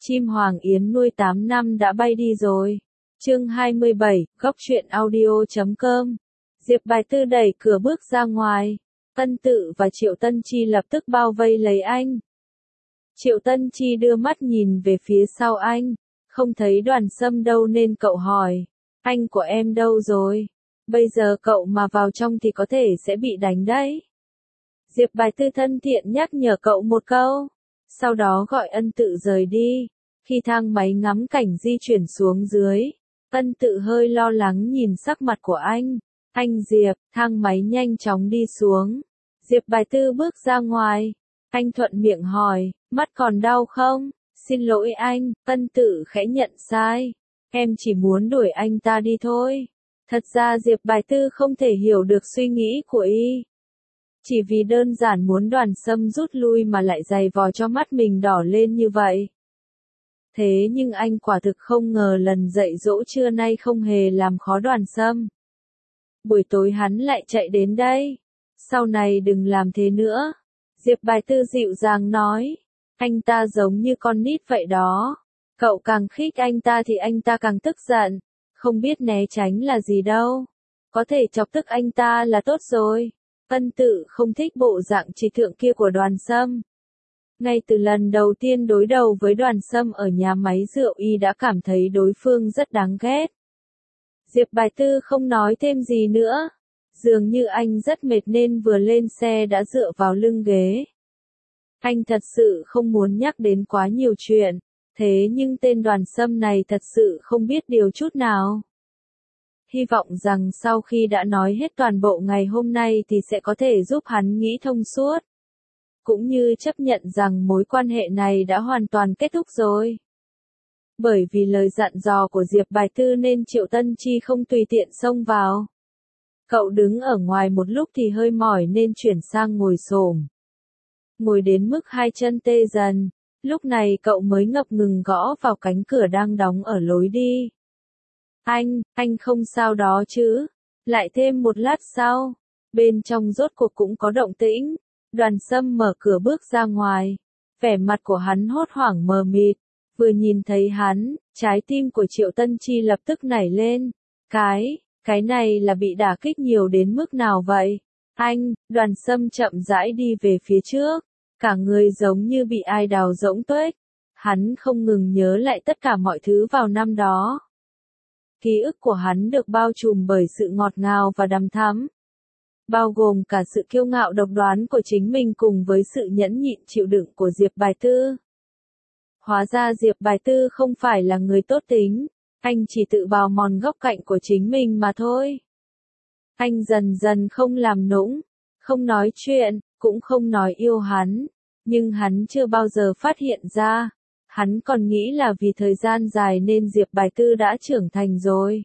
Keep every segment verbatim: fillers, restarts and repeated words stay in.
Chim Hoàng Yến nuôi tám năm đã bay đi rồi. Chương hai mươi bảy, góc truyện audio chấm com. Diệp Bài Tư đẩy cửa bước ra ngoài. Tân Tự và Triệu Tân Chi lập tức bao vây lấy anh. Triệu Tân Chi đưa mắt nhìn về phía sau anh. Không thấy Đoàn Sâm đâu nên cậu hỏi. Anh của em đâu rồi? Bây giờ cậu mà vào trong thì có thể sẽ bị đánh đấy. Diệp Bài Tư thân thiện nhắc nhở cậu một câu. Sau đó gọi Ân Tự rời đi. Khi thang máy ngắm cảnh di chuyển xuống dưới, Ân Tự hơi lo lắng nhìn sắc mặt của anh. Anh Diệp, thang máy nhanh chóng đi xuống. Diệp Bài Tư bước ra ngoài. Anh thuận miệng hỏi, mắt còn đau không? Xin lỗi anh, Ân Tự khẽ nhận sai. Em chỉ muốn đuổi anh ta đi thôi. Thật ra Diệp Bài Tư không thể hiểu được suy nghĩ của y. Chỉ vì đơn giản muốn Đoàn Sâm rút lui mà lại giày vò cho mắt mình đỏ lên như vậy. Thế nhưng anh quả thực không ngờ lần dạy dỗ trưa nay không hề làm khó Đoàn Sâm. Buổi tối hắn lại chạy đến đây. Sau này đừng làm thế nữa. Diệp Bài Tư dịu dàng nói. Anh ta giống như con nít vậy đó. Cậu càng khích anh ta thì anh ta càng tức giận. Không biết né tránh là gì đâu. Có thể chọc tức anh ta là tốt rồi. Ân Tự không thích bộ dạng trịch thượng kia của Đoàn Sâm. Ngay từ lần đầu tiên đối đầu với Đoàn Sâm ở nhà máy rượu y đã cảm thấy đối phương rất đáng ghét. Diệp Bài Tư không nói thêm gì nữa. Dường như anh rất mệt nên vừa lên xe đã dựa vào lưng ghế. Anh thật sự không muốn nhắc đến quá nhiều chuyện. Thế nhưng tên Đoàn Sâm này thật sự không biết điều chút nào. Hy vọng rằng sau khi đã nói hết toàn bộ ngày hôm nay thì sẽ có thể giúp hắn nghĩ thông suốt. Cũng như chấp nhận rằng mối quan hệ này đã hoàn toàn kết thúc rồi. Bởi vì lời dặn dò của Diệp Bài Tư nên Triệu Tân Chi không tùy tiện xông vào. Cậu đứng ở ngoài một lúc thì hơi mỏi nên chuyển sang ngồi xổm. Ngồi đến mức hai chân tê dần, lúc này cậu mới ngập ngừng gõ vào cánh cửa đang đóng ở lối đi. Anh, anh không sao đó chứ? Lại thêm một lát sau, bên trong rốt cuộc cũng có động tĩnh. Đoàn Sâm mở cửa bước ra ngoài. Vẻ mặt của hắn hốt hoảng mờ mịt. Vừa nhìn thấy hắn, trái tim của Triệu Tân Chi lập tức nảy lên. Cái, cái này là bị đả kích nhiều đến mức nào vậy? Anh, Đoàn Sâm chậm rãi đi về phía trước. Cả người giống như bị ai đào rỗng tuếch. Hắn không ngừng nhớ lại tất cả mọi thứ vào năm đó. Ký ức của hắn được bao trùm bởi sự ngọt ngào và đằm thắm. Bao gồm cả sự kiêu ngạo độc đoán của chính mình cùng với sự nhẫn nhịn chịu đựng của Diệp Bài Tư. Hóa ra Diệp Bài Tư không phải là người tốt tính, anh chỉ tự bào mòn góc cạnh của chính mình mà thôi. Anh dần dần không làm nũng, không nói chuyện, cũng không nói yêu hắn, nhưng hắn chưa bao giờ phát hiện ra. Hắn còn nghĩ là vì thời gian dài nên Diệp Bài Tư đã trưởng thành rồi.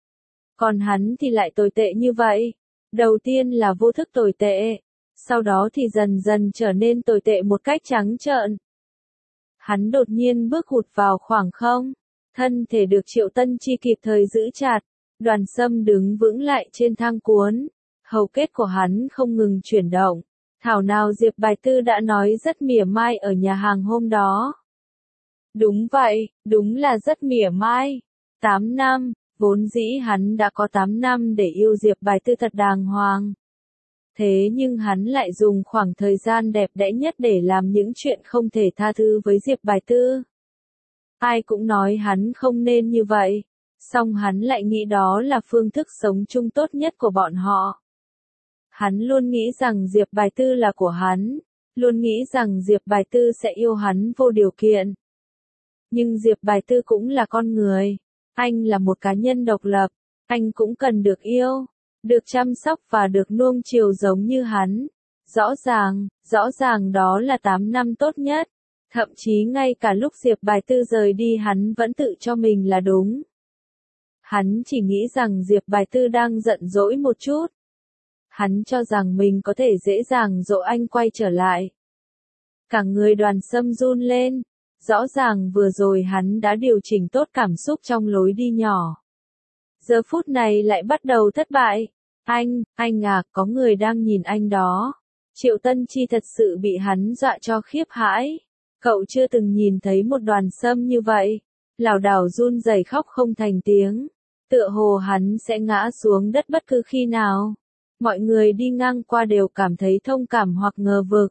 Còn hắn thì lại tồi tệ như vậy. Đầu tiên là vô thức tồi tệ, sau đó thì dần dần trở nên tồi tệ một cách trắng trợn. Hắn đột nhiên bước hụt vào khoảng không, thân thể được Triệu Tân Chi kịp thời giữ chặt. Đoàn Sâm đứng vững lại trên thang cuốn, hầu kết của hắn không ngừng chuyển động. Thảo nào Diệp Bài Tư đã nói rất mỉa mai ở nhà hàng hôm đó. Đúng vậy, đúng là rất mỉa mai. Tám năm, vốn dĩ hắn đã có tám năm để yêu Diệp Bài Tư thật đàng hoàng. Thế nhưng hắn lại dùng khoảng thời gian đẹp đẽ nhất để làm những chuyện không thể tha thứ với Diệp Bài Tư. Ai cũng nói hắn không nên như vậy, song hắn lại nghĩ đó là phương thức sống chung tốt nhất của bọn họ. Hắn luôn nghĩ rằng Diệp Bài Tư là của hắn, luôn nghĩ rằng Diệp Bài Tư sẽ yêu hắn vô điều kiện. Nhưng Diệp Bài Tư cũng là con người. Anh là một cá nhân độc lập, anh cũng cần được yêu, được chăm sóc và được nuông chiều giống như hắn. Rõ ràng, rõ ràng đó là tám năm tốt nhất. Thậm chí ngay cả lúc Diệp Bài Tư rời đi hắn vẫn tự cho mình là đúng. Hắn chỉ nghĩ rằng Diệp Bài Tư đang giận dỗi một chút. Hắn cho rằng mình có thể dễ dàng dỗ anh quay trở lại. Cả người Đoàn Sâm run lên. Rõ ràng vừa rồi hắn đã điều chỉnh tốt cảm xúc trong lối đi nhỏ. Giờ phút này lại bắt đầu thất bại. Anh, anh à, có người đang nhìn anh đó. Triệu Tân Chi thật sự bị hắn dọa cho khiếp hãi. Cậu chưa từng nhìn thấy một đoàn sâm như vậy. Lảo đảo run rẩy khóc không thành tiếng. Tựa hồ hắn sẽ ngã xuống đất bất cứ khi nào. Mọi người đi ngang qua đều cảm thấy thông cảm hoặc ngờ vực.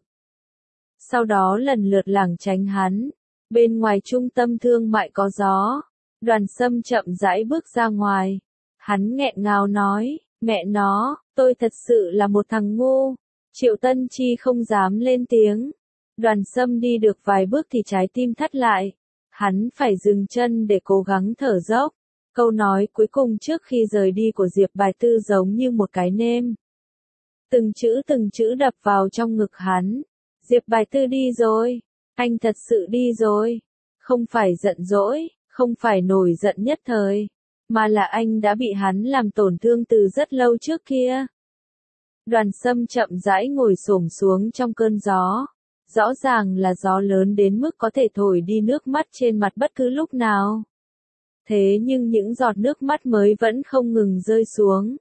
Sau đó lần lượt lảng tránh hắn. Bên ngoài trung tâm thương mại có gió. Đoàn sâm chậm rãi bước ra ngoài. Hắn nghẹn ngào nói, mẹ nó, tôi thật sự là một thằng ngu. Triệu Tân Chi không dám lên tiếng. Đoàn sâm đi được vài bước thì trái tim thắt lại. Hắn phải dừng chân để cố gắng thở dốc. Câu nói cuối cùng trước khi rời đi của Diệp Bài Tư giống như một cái nêm. Từng chữ từng chữ đập vào trong ngực hắn. Diệp Bài Tư đi rồi. Anh thật sự đi rồi. Không phải giận dỗi, không phải nổi giận nhất thời. Mà là anh đã bị hắn làm tổn thương từ rất lâu trước kia. Đoàn sâm chậm rãi ngồi xổm xuống trong cơn gió. Rõ ràng là gió lớn đến mức có thể thổi đi nước mắt trên mặt bất cứ lúc nào. Thế nhưng những giọt nước mắt mới vẫn không ngừng rơi xuống.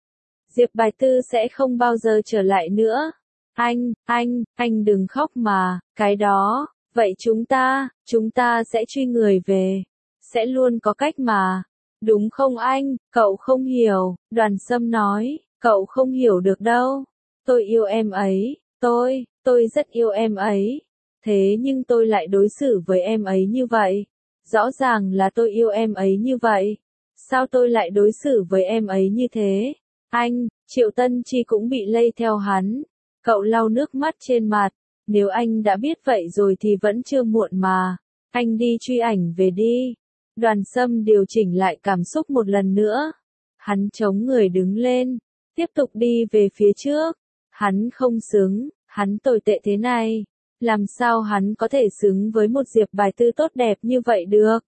Diệp Bài Tư sẽ không bao giờ trở lại nữa. Anh, anh, anh đừng khóc mà, cái đó, vậy chúng ta, chúng ta sẽ truy người về. Sẽ luôn có cách mà. Đúng không anh, cậu không hiểu, Đoàn Sâm nói, cậu không hiểu được đâu. Tôi yêu em ấy, tôi, tôi rất yêu em ấy. Thế nhưng tôi lại đối xử với em ấy như vậy. Rõ ràng là tôi yêu em ấy như vậy. Sao tôi lại đối xử với em ấy như thế? Anh, Triệu Tân Chi cũng bị lây theo hắn. Cậu lau nước mắt trên mặt. Nếu anh đã biết vậy rồi thì vẫn chưa muộn mà. Anh đi truy ảnh về đi. Đoàn Sâm điều chỉnh lại cảm xúc một lần nữa. Hắn chống người đứng lên. Tiếp tục đi về phía trước. Hắn không xứng, hắn tồi tệ thế này. Làm sao hắn có thể xứng với một Diệp Bài Tư tốt đẹp như vậy được?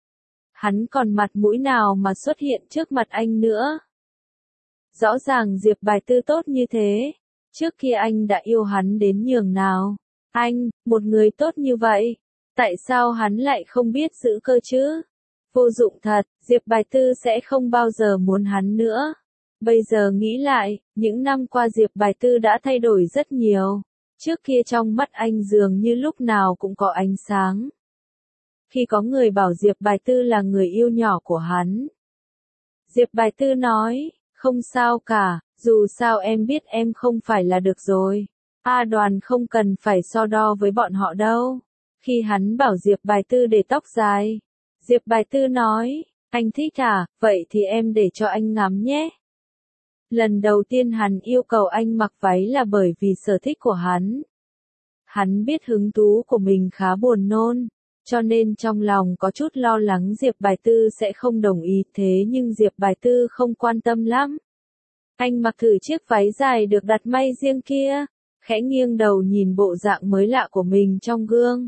Hắn còn mặt mũi nào mà xuất hiện trước mặt anh nữa? Rõ ràng Diệp Bài Tư tốt như thế. Trước kia anh đã yêu hắn đến nhường nào? Anh, một người tốt như vậy. Tại sao hắn lại không biết giữ cơ chứ? Vô dụng thật, Diệp Bài Tư sẽ không bao giờ muốn hắn nữa. Bây giờ nghĩ lại, những năm qua Diệp Bài Tư đã thay đổi rất nhiều. Trước kia trong mắt anh dường như lúc nào cũng có ánh sáng. Khi có người bảo Diệp Bài Tư là người yêu nhỏ của hắn. Diệp Bài Tư nói, không sao cả, dù sao em biết em không phải là được rồi. A Đoàn không cần phải so đo với bọn họ đâu. Khi hắn bảo Diệp Bài Tư để tóc dài. Diệp Bài Tư nói, anh thích à, vậy thì em để cho anh ngắm nhé. Lần đầu tiên hắn yêu cầu anh mặc váy là bởi vì sở thích của hắn. Hắn biết hứng thú của mình khá buồn nôn, cho nên trong lòng có chút lo lắng Diệp Bài Tư sẽ không đồng ý, thế nhưng Diệp Bài Tư không quan tâm lắm. Anh mặc thử chiếc váy dài được đặt may riêng kia, khẽ nghiêng đầu nhìn bộ dạng mới lạ của mình trong gương.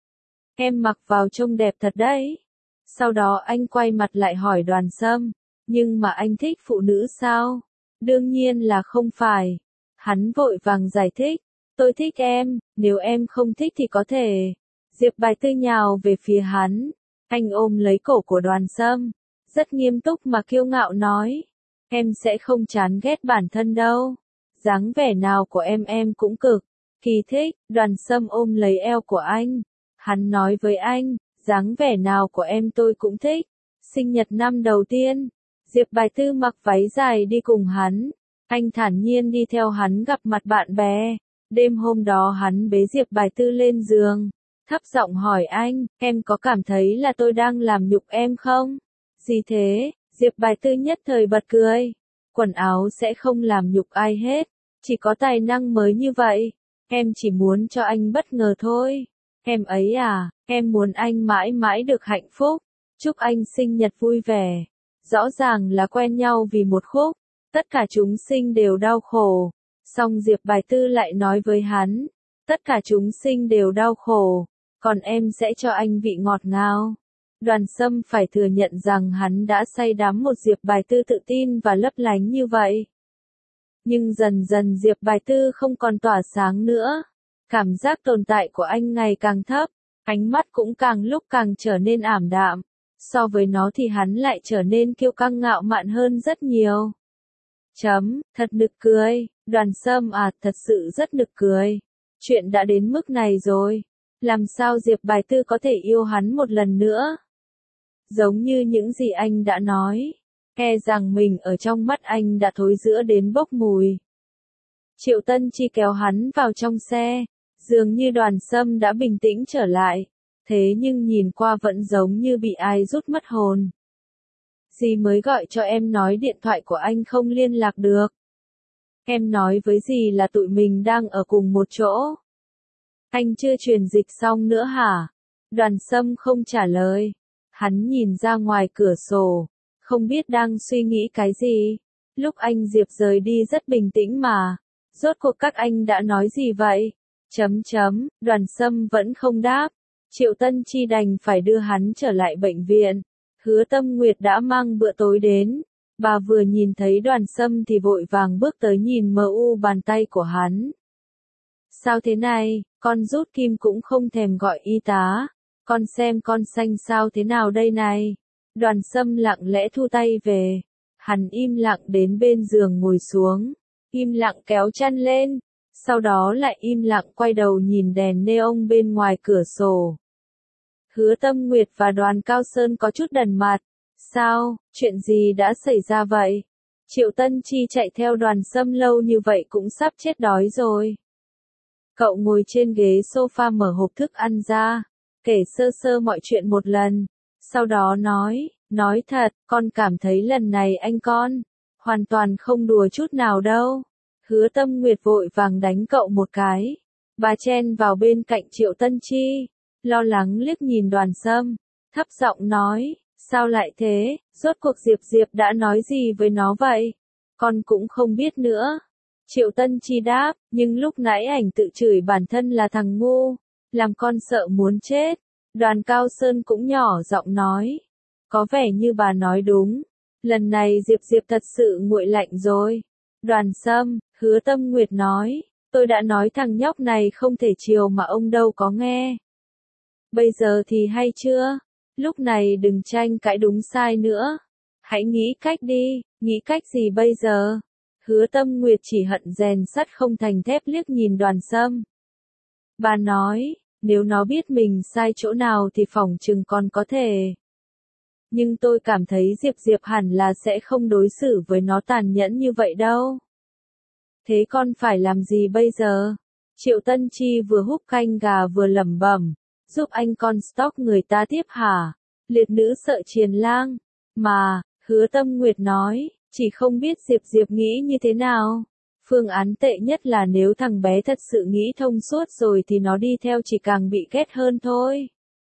Em mặc vào trông đẹp thật đấy. Sau đó anh quay mặt lại hỏi Đoàn Sâm, nhưng mà anh thích phụ nữ sao? Đương nhiên là không phải. Hắn vội vàng giải thích, tôi thích em, nếu em không thích thì có thể. Diệp Bài Tư nhào về phía hắn, anh ôm lấy cổ của Đoàn Sâm, rất nghiêm túc mà kiêu ngạo nói, em sẽ không chán ghét bản thân đâu. Dáng vẻ nào của em em cũng cực kỳ thích. Đoàn Sâm ôm lấy eo của anh, hắn nói với anh, dáng vẻ nào của em tôi cũng thích. Sinh nhật năm đầu tiên, Diệp Bài Tư mặc váy dài đi cùng hắn. Anh thản nhiên đi theo hắn gặp mặt bạn bè. Đêm hôm đó hắn bế Diệp Bài Tư lên giường. Thấp giọng hỏi anh, em có cảm thấy là tôi đang làm nhục em không? Gì thế? Diệp Bài Tư nhất thời bật cười. Quần áo sẽ không làm nhục ai hết. Chỉ có tài năng mới như vậy. Em chỉ muốn cho anh bất ngờ thôi. Em ấy à, em muốn anh mãi mãi được hạnh phúc. Chúc anh sinh nhật vui vẻ. Rõ ràng là quen nhau vì một khúc. Tất cả chúng sinh đều đau khổ. Song Diệp Bài Tư lại nói với hắn. Tất cả chúng sinh đều đau khổ. Còn em sẽ cho anh vị ngọt ngào. Đoàn Sâm phải thừa nhận rằng hắn đã say đắm một Diệp Bài Tư tự tin và lấp lánh như vậy. Nhưng dần dần Diệp Bài Tư không còn tỏa sáng nữa. Cảm giác tồn tại của anh ngày càng thấp. Ánh mắt cũng càng lúc càng trở nên ảm đạm. So với nó thì hắn lại trở nên kiêu căng ngạo mạn hơn rất nhiều. Chấm, thật nực cười. Đoàn Sâm à, thật sự rất nực cười. Chuyện đã đến mức này rồi. Làm sao Diệp Bài Tư có thể yêu hắn một lần nữa? Giống như những gì anh đã nói, e rằng mình ở trong mắt anh đã thối rữa đến bốc mùi. Triệu Tân Chi kéo hắn vào trong xe, dường như Đoàn Sâm đã bình tĩnh trở lại, thế nhưng nhìn qua vẫn giống như bị ai rút mất hồn. Dì mới gọi cho em nói điện thoại của anh không liên lạc được. Em nói với dì là tụi mình đang ở cùng một chỗ. Anh chưa truyền dịch xong nữa hả? Đoàn Sâm không trả lời. Hắn nhìn ra ngoài cửa sổ, không biết đang suy nghĩ cái gì. Lúc anh Diệp rời đi rất bình tĩnh mà. Rốt cuộc các anh đã nói gì vậy? Chấm chấm, Đoàn Sâm vẫn không đáp. Triệu Tân Chi đành phải đưa hắn trở lại bệnh viện. Hứa Tâm Nguyệt đã mang bữa tối đến. Bà vừa nhìn thấy Đoàn Sâm thì vội vàng bước tới nhìn mờ u bàn tay của hắn. Sao thế này, con rút kim cũng không thèm gọi y tá. Con xem con xanh sao thế nào đây này. Đoàn Sâm lặng lẽ thu tay về. Hắn im lặng đến bên giường ngồi xuống. Im lặng kéo chăn lên. Sau đó lại im lặng quay đầu nhìn đèn neon bên ngoài cửa sổ. Hứa Tâm Nguyệt và Đoàn Cao Sơn có chút đần mặt. Sao, chuyện gì đã xảy ra vậy? Triệu Tân Chi chạy theo Đoàn Sâm lâu như vậy cũng sắp chết đói rồi. Cậu ngồi trên ghế sofa mở hộp thức ăn ra, kể sơ sơ mọi chuyện một lần. Sau đó nói, nói thật, con cảm thấy lần này anh con, hoàn toàn không đùa chút nào đâu. Hứa Tâm Nguyệt vội vàng đánh cậu một cái. Bà chen vào bên cạnh Triệu Tân Chi, lo lắng liếc nhìn Đoàn Sâm, thấp giọng nói, sao lại thế, rốt cuộc Diệp Diệp đã nói gì với nó vậy? Con cũng không biết nữa. Triệu Tân Chi đáp, nhưng lúc nãy ảnh tự chửi bản thân là thằng ngu, làm con sợ muốn chết. Đoàn Cao Sơn cũng nhỏ giọng nói, có vẻ như bà nói đúng, lần này Diệp Diệp thật sự nguội lạnh rồi. Đoàn Sâm, Hứa Tâm Nguyệt nói, tôi đã nói thằng nhóc này không thể chiều mà ông đâu có nghe. Bây giờ thì hay chưa? Lúc này đừng tranh cãi đúng sai nữa. Hãy nghĩ cách đi, nghĩ cách gì bây giờ? Hứa Tâm Nguyệt chỉ hận rèn sắt không thành thép liếc nhìn Đoàn Sâm. Bà nói, nếu nó biết mình sai chỗ nào thì phỏng chừng còn có thể. Nhưng tôi cảm thấy Diệp Diệp hẳn là sẽ không đối xử với nó tàn nhẫn như vậy đâu. Thế con phải làm gì bây giờ? Triệu Tân Chi vừa húp canh gà vừa lẩm bẩm, giúp anh con stalk người ta tiếp hả? Liệt nữ sợ triền lang. Mà, Hứa Tâm Nguyệt nói, chỉ không biết Diệp Diệp nghĩ như thế nào. Phương án tệ nhất là nếu thằng bé thật sự nghĩ thông suốt rồi thì nó đi theo chỉ càng bị ghét hơn thôi.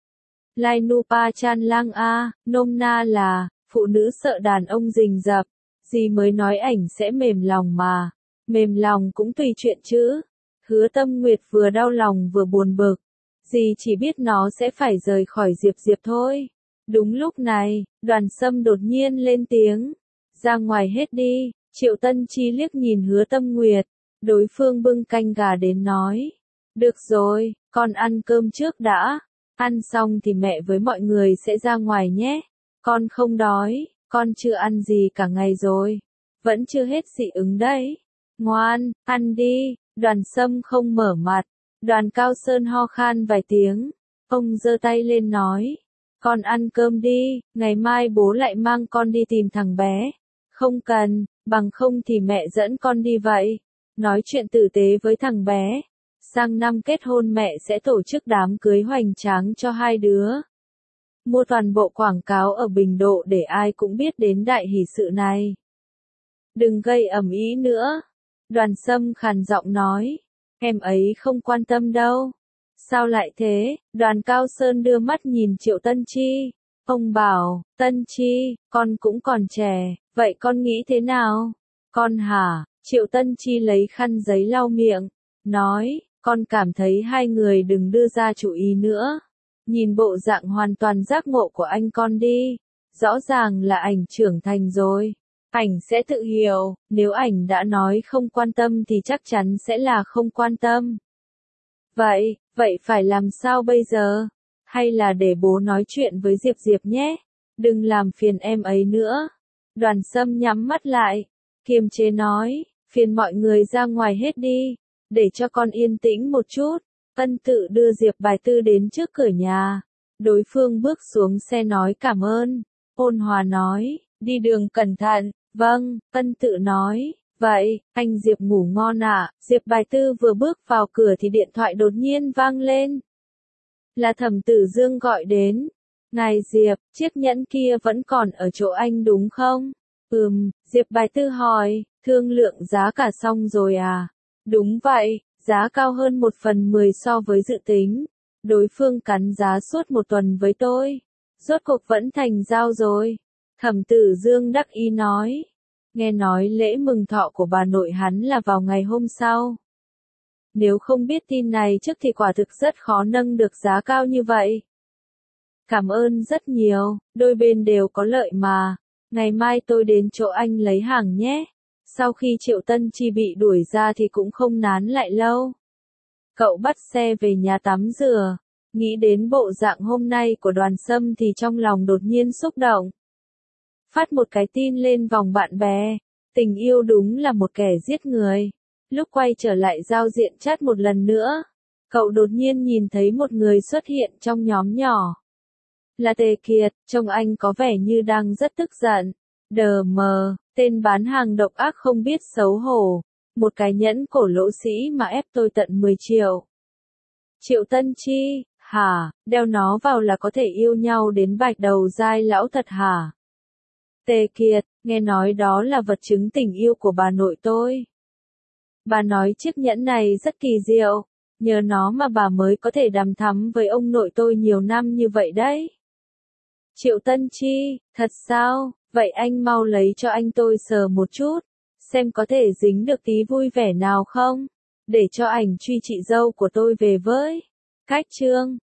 Lai Nupa Chan Lang A, nôm na là, phụ nữ sợ đàn ông rình rập. Gì mới nói ảnh sẽ mềm lòng mà. Mềm lòng cũng tùy chuyện chứ. Hứa Tâm Nguyệt vừa đau lòng vừa buồn bực. Dì chỉ biết nó sẽ phải rời khỏi Diệp Diệp thôi. Đúng lúc này, Đoàn Sâm đột nhiên lên tiếng. Ra ngoài hết đi. Triệu Tân Chi liếc nhìn Hứa Tâm Nguyệt. Đối phương bưng canh gà đến nói. Được rồi, con ăn cơm trước đã. Ăn xong thì mẹ với mọi người sẽ ra ngoài nhé. Con không đói, con chưa ăn gì cả ngày rồi. Vẫn chưa hết dị ứng đấy. Ngoan, ăn đi. Đoàn Sâm không mở mặt. Đoàn Cao Sơn ho khan vài tiếng. Ông giơ tay lên nói. Con ăn cơm đi, ngày mai bố lại mang con đi tìm thằng bé. Không cần, bằng không thì mẹ dẫn con đi vậy. Nói chuyện tử tế với thằng bé. Sang năm kết hôn mẹ sẽ tổ chức đám cưới hoành tráng cho hai đứa. Mua toàn bộ quảng cáo ở Bình Độ để ai cũng biết đến đại hỷ sự này. Đừng gây ầm ĩ nữa. Đoàn Sâm khàn giọng nói. Em ấy không quan tâm đâu. Sao lại thế? Đoàn Cao Sơn đưa mắt nhìn Triệu Tân Chi. Ông bảo, Tân Chi, con cũng còn trẻ, vậy con nghĩ thế nào? Con hả? Triệu Tân Chi lấy khăn giấy lau miệng. Nói, con cảm thấy hai người đừng đưa ra chủ ý nữa. Nhìn bộ dạng hoàn toàn giác ngộ của anh con đi. Rõ ràng là ảnh trưởng thành rồi. Ảnh sẽ tự hiểu, nếu ảnh đã nói không quan tâm thì chắc chắn sẽ là không quan tâm. Vậy, vậy phải làm sao bây giờ? Hay là để bố nói chuyện với Diệp Diệp nhé? Đừng làm phiền em ấy nữa. Đoàn Sâm nhắm mắt lại, kiềm chế nói, phiền mọi người ra ngoài hết đi, để cho con yên tĩnh một chút. Tân Tự đưa Diệp Bài Tư đến trước cửa nhà. Đối phương bước xuống xe nói cảm ơn. Ôn hòa nói, đi đường cẩn thận. Vâng, Tân Tự nói, vậy, anh Diệp ngủ ngon ạ. Diệp Bài Tư vừa bước vào cửa thì điện thoại đột nhiên vang lên. Là Thẩm Tử Dương gọi đến. Ngài Diệp, chiếc nhẫn kia vẫn còn ở chỗ anh đúng không? Ừm, Diệp Bài Tư hỏi, thương lượng giá cả xong rồi à? Đúng vậy, giá cao hơn một phần mười so với dự tính. Đối phương cắn giá suốt một tuần với tôi. Rốt cuộc vẫn thành giao rồi. Thẩm Tử Dương đắc ý nói. Nghe nói lễ mừng thọ của bà nội hắn là vào ngày hôm sau. Nếu không biết tin này trước thì quả thực rất khó nâng được giá cao như vậy. Cảm ơn rất nhiều, đôi bên đều có lợi mà. Ngày mai tôi đến chỗ anh lấy hàng nhé. Sau khi Triệu Tân Chi bị đuổi ra thì cũng không nán lại lâu. Cậu bắt xe về nhà tắm rửa. Nghĩ đến bộ dạng hôm nay của Đoàn Sâm thì trong lòng đột nhiên xúc động. Phát một cái tin lên vòng bạn bè. Tình yêu đúng là một kẻ giết người. Lúc quay trở lại giao diện chat một lần nữa, cậu đột nhiên nhìn thấy một người xuất hiện trong nhóm nhỏ. Là Tề Kiệt, trông anh có vẻ như đang rất tức giận. Đờ mờ, tên bán hàng độc ác không biết xấu hổ. Một cái nhẫn cổ lỗ sĩ mà ép tôi tận mười triệu. Triệu Tân Chi, hả, đeo nó vào là có thể yêu nhau đến bạch đầu dai lão thật hả? Tề Kiệt, nghe nói đó là vật chứng tình yêu của bà nội tôi. Bà nói chiếc nhẫn này rất kỳ diệu, nhờ nó mà bà mới có thể đằm thắm với ông nội tôi nhiều năm như vậy đấy. Triệu Tân Chi, thật sao, vậy anh mau lấy cho anh tôi sờ một chút, xem có thể dính được tí vui vẻ nào không, để cho ảnh truy chị dâu của tôi về với. Cách chương